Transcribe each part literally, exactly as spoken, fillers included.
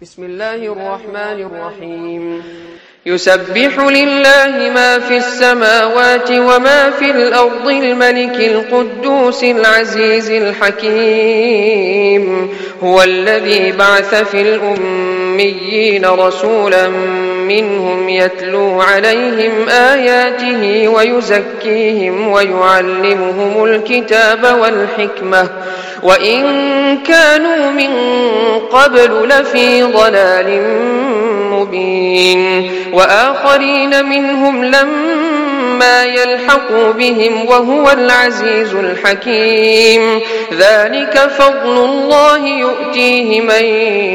بسم الله الرحمن الرحيم يسبح لله ما في السماوات وما في الأرض الملك القدوس العزيز الحكيم هو الذي بعث في الأميين رسولا منهم يتلو عليهم آياته ويزكيهم ويعلمهم الكتاب والحكمة وإن كانوا من قبل لفي ضلال مبين وآخرين منهم لما يلحقوا بهم وهو العزيز الحكيم ذلك فضل الله يؤتيه من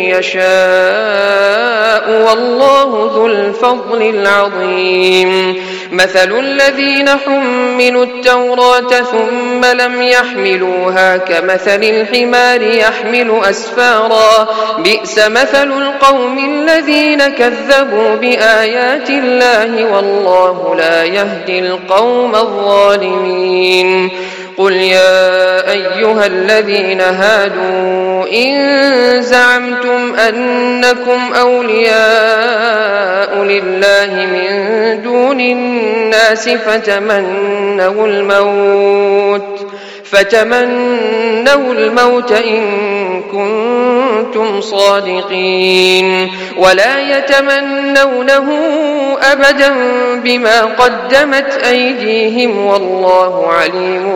يشاء والله ذو الفضل العظيم مثل الذين حملوا التوراة ثم لم يحملوها كمثل الحمار يحمل أسفارا بئس مثل القوم الذين كذبوا بآيات الله والله لا يهدي القوم الظالمين قل يا أيها الذين هادوا إن زعمتم أنكم أولياء لله من دون الناس فتمنوا الموت فتمنوا الموت إن كنتم صادقين ولا يتمنونه أبدا بما قدمت أيديهم والله عليم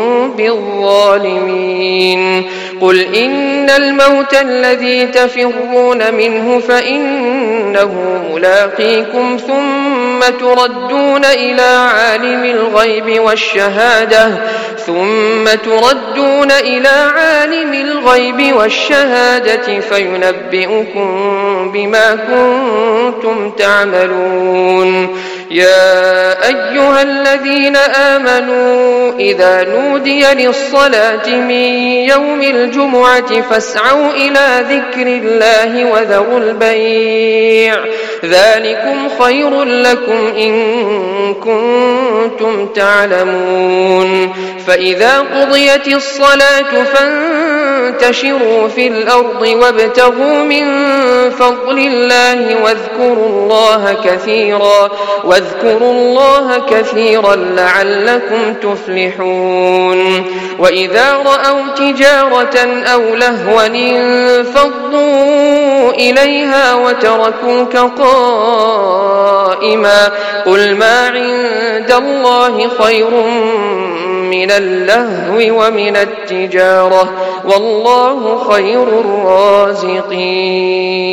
بالظالمين قل إن الموت الذي تفرون منه فإنه ملاقيكم ثم تردون إلى عالم الغيب والشهادة ثم تردون إلى عالم الغيب والشهادة فينبئكم بما كنتم تعملون يا أيها الذين آمنوا إذا نودي للصلاة من يوم الجمعة فاسعوا إلى ذكر الله وذروا البيع ذلكم خير لكم إن كنتم تعلمون فإذا قضيت الصلاة فانتشروا في الأرض وابتغوا من فضل الله واذكروا الله كثيرا واذكروا الله كثيرا لعلكم تفلحون وإذا رأوا تجارة أو لهوا انفضوا إليها وتركوك قائما قل ما عند الله خير من اللهو ومن التجارة والله خير الرازقين